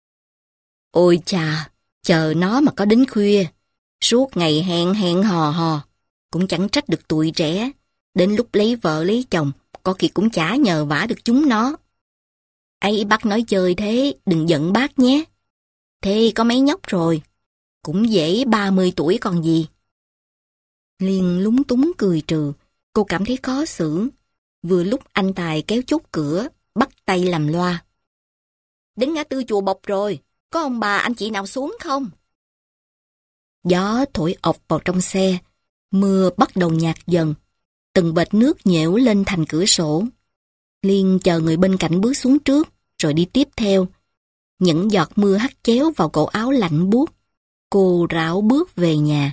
Ôi chà, chờ nó mà có đến khuya. Suốt ngày hẹn hẹn hò hò. Cũng chẳng trách được tụi trẻ. Đến lúc lấy vợ lấy chồng, có khi cũng chả nhờ vả được chúng nó. Ấy bác nói chơi thế, đừng giận bác nhé. Thế có mấy nhóc rồi. Cũng dễ ba mươi tuổi còn gì. Liên lúng túng cười trừ, cô cảm thấy khó xử. Vừa lúc anh Tài kéo chốt cửa, bắt tay làm loa. Đến ngã tư chùa Bộc rồi, có ông bà anh chị nào xuống không? Gió thổi ọc vào trong xe, mưa bắt đầu nhạt dần. Từng vệt nước nhễu lên thành cửa sổ. Liên chờ người bên cạnh bước xuống trước, rồi đi tiếp theo. Những giọt mưa hắt chéo vào cổ áo lạnh buốt. Cô rảo bước về nhà.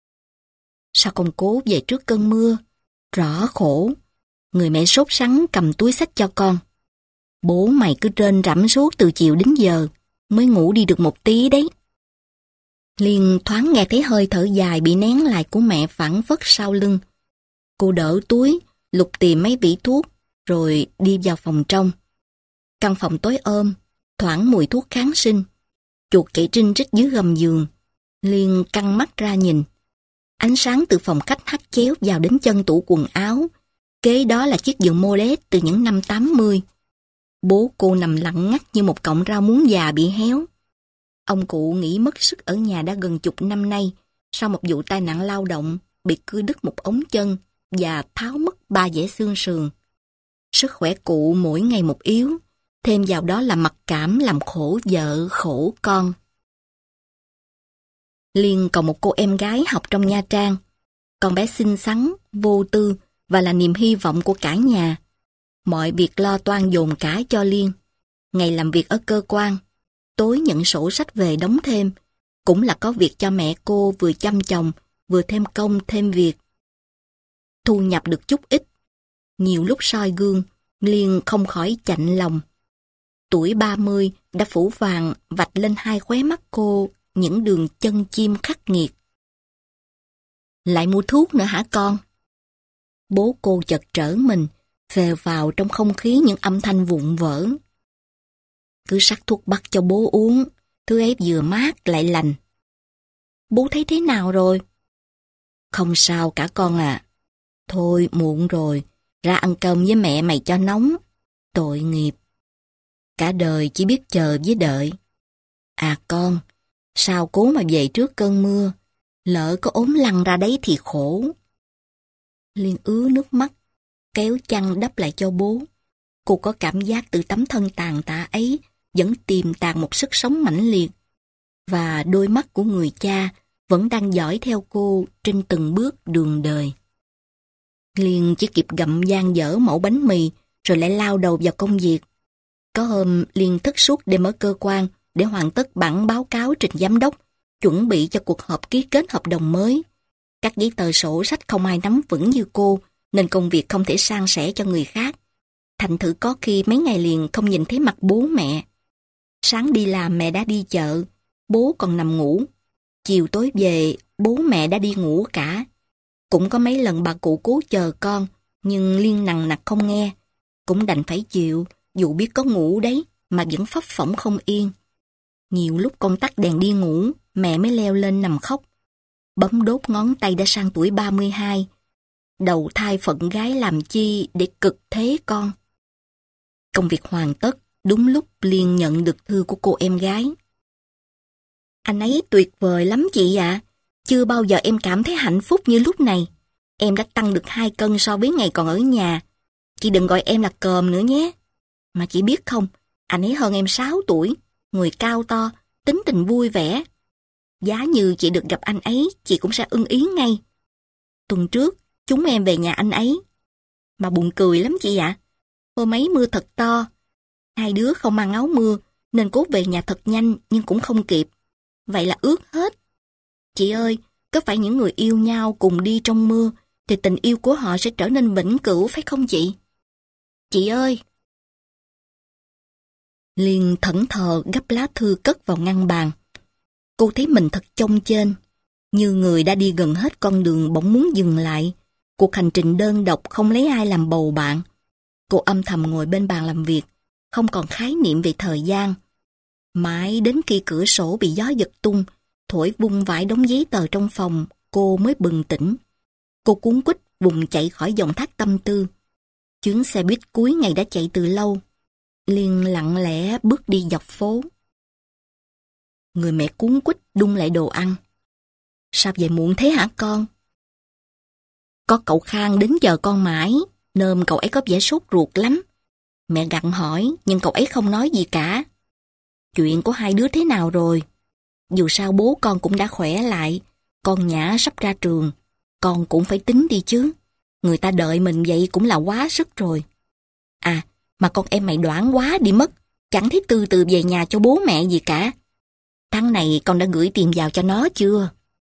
Sao không cố về trước cơn mưa? Rõ khổ. Người mẹ sốt sắng cầm túi xách cho con. Bố mày cứ rên rẫm suốt từ chiều đến giờ, mới ngủ đi được một tí đấy. Liên thoáng nghe thấy hơi thở dài bị nén lại của mẹ phảng phất sau lưng. Cô đỡ túi, lục tìm mấy vỉ thuốc, rồi đi vào phòng trong. Căn phòng tối ôm, thoảng mùi thuốc kháng sinh. Chuột chạy trinh rít dưới gầm giường. Liên căng mắt ra nhìn. Ánh sáng từ phòng khách hắt chéo vào đến chân tủ quần áo. Kế đó là chiếc giường molet từ những năm tám mươi. Bố cô nằm lặng ngắt như một cọng rau muống già bị héo. Ông cụ nghỉ mất sức ở nhà đã gần chục năm nay, sau một vụ tai nạn lao động, bị cưa đứt một ống chân và tháo mất ba dẻ xương sườn. Sức khỏe cụ mỗi ngày một yếu, thêm vào đó là mặc cảm làm khổ vợ khổ con. Liên còn một cô em gái học trong Nha Trang. Con bé xinh xắn, vô tư và là niềm hy vọng của cả nhà. Mọi việc lo toan dồn cả cho Liên. Ngày làm việc ở cơ quan, tối nhận sổ sách về đóng thêm. Cũng là có việc cho mẹ cô vừa chăm chồng, vừa thêm công thêm việc. Thu nhập được chút ít. Nhiều lúc soi gương, Liên không khỏi chạnh lòng. Tuổi ba mươi đã phủ vàng vạch lên hai khóe mắt cô những đường chân chim khắc nghiệt. Lại mua thuốc nữa hả con? Bố cô chợt trở mình, phè vào trong không khí những âm thanh vụn vỡ. Cứ sắc thuốc bắc cho bố uống, thứ ấy vừa mát lại lành. Bố thấy thế nào rồi? Không sao cả con à. Thôi muộn rồi, ra ăn cơm với mẹ mày cho nóng. Tội nghiệp. Cả đời chỉ biết chờ với đợi. À con, sao cố mà về trước cơn mưa, lỡ có ốm lăn ra đấy thì khổ. Liên ứa nước mắt, kéo chăn đắp lại cho bố. Cô có cảm giác từ tấm thân tàn tạ ấy vẫn tiềm tàng một sức sống mãnh liệt. Và đôi mắt của người cha vẫn đang dõi theo cô trên từng bước đường đời. Liên chỉ kịp gặm dang dở mẩu bánh mì rồi lại lao đầu vào công việc. Có hôm Liên thức suốt đêm ở cơ quan để hoàn tất bản báo cáo trình giám đốc, chuẩn bị cho cuộc họp ký kết hợp đồng mới. Các giấy tờ sổ sách không ai nắm vững như cô, nên công việc không thể san sẻ cho người khác. Thành thử có khi mấy ngày liền không nhìn thấy mặt bố mẹ. Sáng đi làm mẹ đã đi chợ, bố còn nằm ngủ. Chiều tối về, bố mẹ đã đi ngủ cả. Cũng có mấy lần bà cụ cố chờ con, nhưng Liên nằng nặc không nghe. Cũng đành phải chịu, dù biết có ngủ đấy, mà vẫn phấp phỏng không yên. Nhiều lúc con tắt đèn đi ngủ, mẹ mới leo lên nằm khóc. Bấm đốt ngón tay đã sang tuổi ba mươi hai. Đầu thai phận gái làm chi để cực thế con. Công việc hoàn tất, đúng lúc Liên nhận được thư của cô em gái. Anh ấy tuyệt vời lắm chị ạ. Chưa bao giờ em cảm thấy hạnh phúc như lúc này. Em đã tăng được hai cân so với ngày còn ở nhà. Chị đừng gọi em là còm nữa nhé. Mà chị biết không, anh ấy hơn em sáu tuổi, người cao to, tính tình vui vẻ. Giá như chị được gặp anh ấy, chị cũng sẽ ưng ý ngay. Tuần trước, chúng em về nhà anh ấy. Mà buồn cười lắm chị ạ. Hôm ấy mưa thật to. Hai đứa không mang áo mưa, nên cố về nhà thật nhanh nhưng cũng không kịp. Vậy là ướt hết. Chị ơi, có phải những người yêu nhau cùng đi trong mưa, thì tình yêu của họ sẽ trở nên vĩnh cửu phải không chị? Chị ơi! Liên thẫn thờ gấp lá thư cất vào ngăn bàn. Cô thấy mình thật chông chênh, như người đã đi gần hết con đường bỗng muốn dừng lại. Cuộc hành trình đơn độc không lấy ai làm bầu bạn. Cô âm thầm ngồi bên bàn làm việc, không còn khái niệm về thời gian. Mãi đến khi cửa sổ bị gió giật tung, thổi vung vãi đống giấy tờ trong phòng, cô mới bừng tỉnh. Cô cuống quýt vùng chạy khỏi dòng thác tâm tư. Chuyến xe buýt cuối ngày đã chạy từ lâu. Liên lặng lẽ bước đi dọc phố. Người mẹ cuống quýt đun lại đồ ăn. Sao về muộn thế hả con? Có cậu Khang đến giờ con mãi, nên cậu ấy có vẻ sốt ruột lắm. Mẹ gặng hỏi, nhưng cậu ấy không nói gì cả. Chuyện của hai đứa thế nào rồi? Dù sao bố con cũng đã khỏe lại, con Nhã sắp ra trường, con cũng phải tính đi chứ. Người ta đợi mình vậy cũng là quá sức rồi. À, mà con em mày đoản quá đi mất, chẳng thấy từ từ về nhà cho bố mẹ gì cả. Tháng này con đã gửi tiền vào cho nó chưa?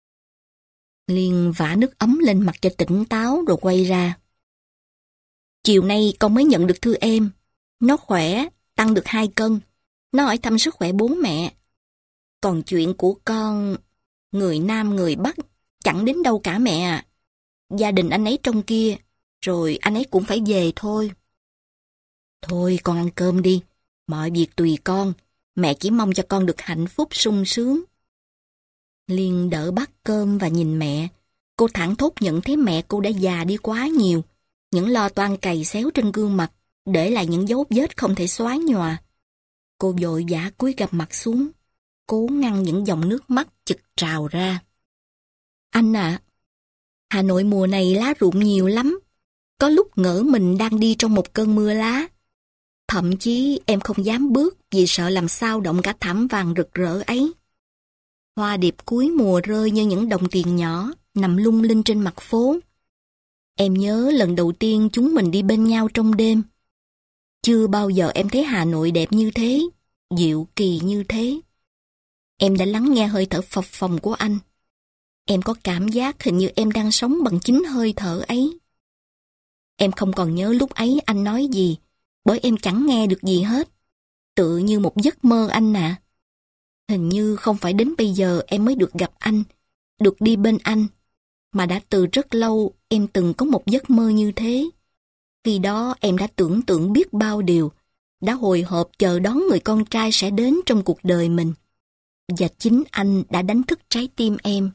Liên vả nước ấm lên mặt cho tỉnh táo rồi quay ra. Chiều nay con mới nhận được thư em. Nó khỏe, tăng được hai cân. Nó hỏi thăm sức khỏe bố mẹ. Còn chuyện của con, người Nam người Bắc, chẳng đến đâu cả mẹ à. Gia đình anh ấy trong kia, rồi anh ấy cũng phải về thôi. Thôi con ăn cơm đi, mọi việc tùy con. Mẹ chỉ mong cho con được hạnh phúc sung sướng. Liên đỡ bát cơm và nhìn mẹ. Cô thảng thốt nhận thấy mẹ cô đã già đi quá nhiều. Những lo toan cày xéo trên gương mặt, để lại những dấu vết không thể xóa nhòa. Cô vội vã cúi gằm mặt xuống, cố ngăn những dòng nước mắt chực trào ra. Anh ạ, à, Hà Nội mùa này lá rụng nhiều lắm. Có lúc ngỡ mình đang đi trong một cơn mưa lá. Thậm chí em không dám bước vì sợ làm sao động cả thảm vàng rực rỡ ấy. Hoa điệp cuối mùa rơi như những đồng tiền nhỏ, nằm lung linh trên mặt phố. Em nhớ lần đầu tiên chúng mình đi bên nhau trong đêm. Chưa bao giờ em thấy Hà Nội đẹp như thế, dịu kỳ như thế. Em đã lắng nghe hơi thở phập phồng của anh. Em có cảm giác hình như em đang sống bằng chính hơi thở ấy. Em không còn nhớ lúc ấy anh nói gì, bởi em chẳng nghe được gì hết. Tự như một giấc mơ anh ạ. À. Hình như không phải đến bây giờ em mới được gặp anh, được đi bên anh, mà đã từ rất lâu em từng có một giấc mơ như thế. Khi đó em đã tưởng tượng biết bao điều, đã hồi hộp chờ đón người con trai sẽ đến trong cuộc đời mình. Và chính anh đã đánh thức trái tim em.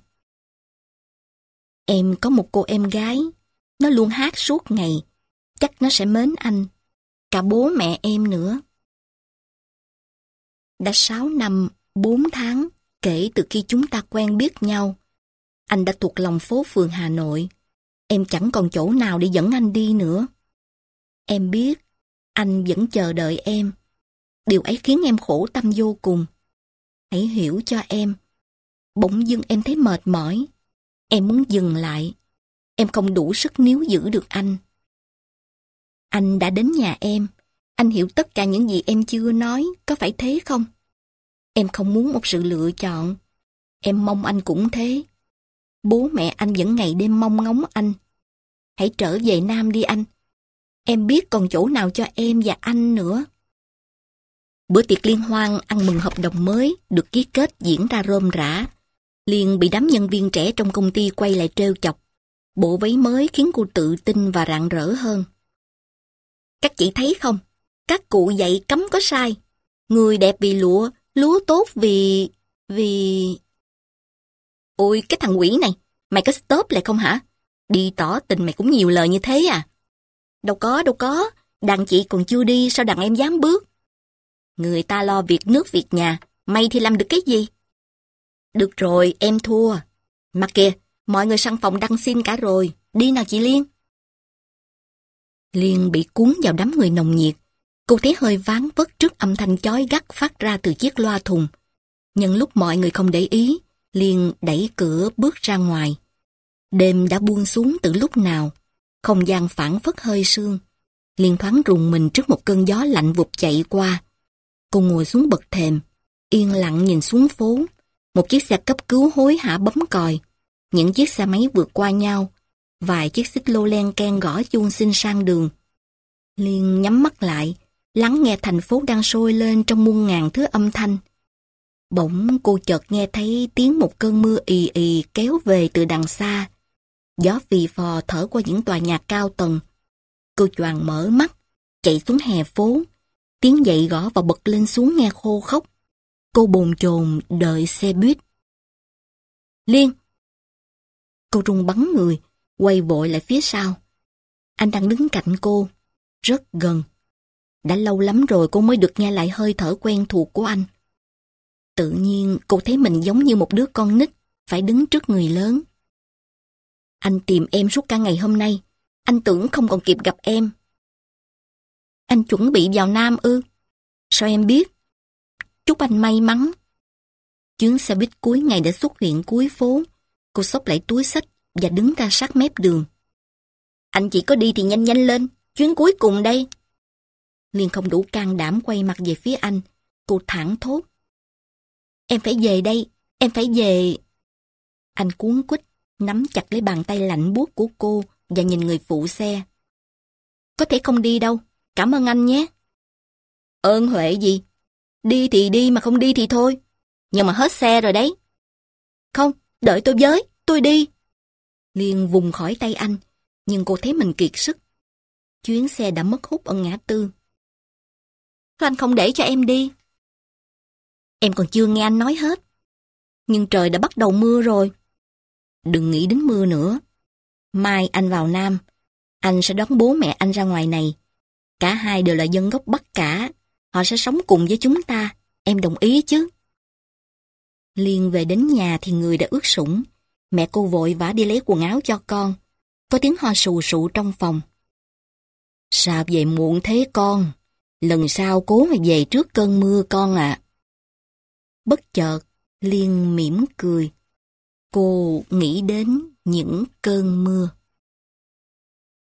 Em có một cô em gái, nó luôn hát suốt ngày, chắc nó sẽ mến anh, cả bố mẹ em nữa. Đã sáu năm, bốn tháng kể từ khi chúng ta quen biết nhau. Anh đã thuộc lòng phố phường Hà Nội. Em chẳng còn chỗ nào để dẫn anh đi nữa. Em biết, anh vẫn chờ đợi em. Điều ấy khiến em khổ tâm vô cùng. Hãy hiểu cho em. Bỗng dưng em thấy mệt mỏi. Em muốn dừng lại. Em không đủ sức níu giữ được anh. Anh đã đến nhà em. Anh hiểu tất cả những gì em chưa nói, có phải thế không? Em không muốn một sự lựa chọn. Em mong anh cũng thế. Bố mẹ anh vẫn ngày đêm mong ngóng anh. hãy trở về Nam đi anh. Em biết còn chỗ nào cho em và anh nữa. Bữa tiệc liên hoan ăn mừng hợp đồng mới được ký kết diễn ra rôm rã. Liền bị đám nhân viên trẻ trong công ty quay lại trêu chọc. Bộ váy mới khiến cô tự tin và rạng rỡ hơn. Các chị thấy không? Các cụ dạy cấm có sai. Người đẹp vì lụa, lúa tốt vì... vì... Ôi cái thằng quỷ này, mày có stop lại không hả? Đi tỏ tình mày cũng nhiều lời như thế à? Đâu có, đâu có. Đàn chị còn chưa đi, sao đàn em dám bước? Người ta lo việc nước việc nhà, mày thì làm được cái gì? Được rồi, em thua. Mà kìa, mọi người sang phòng đăng xin cả rồi. Đi nào chị Liên. Liên bị cuốn vào đám người nồng nhiệt. Cô thấy hơi ván vất trước âm thanh chói gắt phát ra từ chiếc loa thùng. Nhân lúc mọi người không để ý, Liên đẩy cửa bước ra ngoài. Đêm đã buông xuống từ lúc nào. Không gian phảng phất hơi sương. Liên thoáng rùng mình trước một cơn gió lạnh vụt chạy qua. Cô ngồi xuống bậc thềm, yên lặng nhìn xuống phố. Một chiếc xe cấp cứu hối hả bấm còi. Những chiếc xe máy vượt qua nhau. Vài chiếc xích lô len ken gõ chuông xin sang đường. Liên nhắm mắt lại, lắng nghe thành phố đang sôi lên trong muôn ngàn thứ âm thanh. Bỗng cô chợt nghe thấy tiếng một cơn mưa ì ì kéo về từ đằng xa. Gió phì phò thở qua những tòa nhà cao tầng. Cô choàng mở mắt, chạy xuống hè phố. Tiếng giày gõ và bật lên xuống nghe khô khốc. Cô bồn chồn đợi xe buýt. Liên! Cô run bắn người, quay vội lại phía sau. Anh đang đứng cạnh cô, rất gần. Đã lâu lắm rồi cô mới được nghe lại hơi thở quen thuộc của anh. Tự nhiên cô thấy mình giống như một đứa con nít, phải đứng trước người lớn. Anh tìm em suốt cả ngày hôm nay, anh tưởng không còn kịp gặp em. Anh chuẩn bị vào Nam ư? Sao em biết? Chúc anh may mắn. Chuyến xe buýt cuối ngày đã xuất hiện cuối phố. Cô xốc lại túi xách và đứng ra sát mép đường. Anh chỉ có đi thì nhanh nhanh lên, chuyến cuối cùng đây. Liên không đủ can đảm quay mặt về phía anh. Cô thẳng thốt. Em phải về đây, em phải về. Anh cuống quýt, nắm chặt lấy bàn tay lạnh buốt của cô và nhìn người phụ xe. Có thể không đi đâu, cảm ơn anh nhé. Ơn huệ gì? Đi thì đi mà không đi thì thôi. Nhưng mà hết xe rồi đấy. Không, đợi tôi với, tôi đi. Liên vùng khỏi tay anh, nhưng cô thấy mình kiệt sức. Chuyến xe đã mất hút ở ngã tư. Sao anh không để cho em đi? Em còn chưa nghe anh nói hết. Nhưng trời đã bắt đầu mưa rồi. Đừng nghĩ đến mưa nữa. Mai anh vào Nam, anh sẽ đón bố mẹ anh ra ngoài này. Cả hai đều là dân gốc Bắc cả. Họ sẽ sống cùng với chúng ta. Em đồng ý chứ? Liên về đến nhà thì người đã ướt sũng. Mẹ cô vội vã đi lấy quần áo cho con. Có tiếng ho sù sụ trong phòng. Sao về muộn thế con? Lần sau cố mà về trước cơn mưa con ạ. À. Bất chợt, Liên mỉm cười. Cô nghĩ đến những cơn mưa.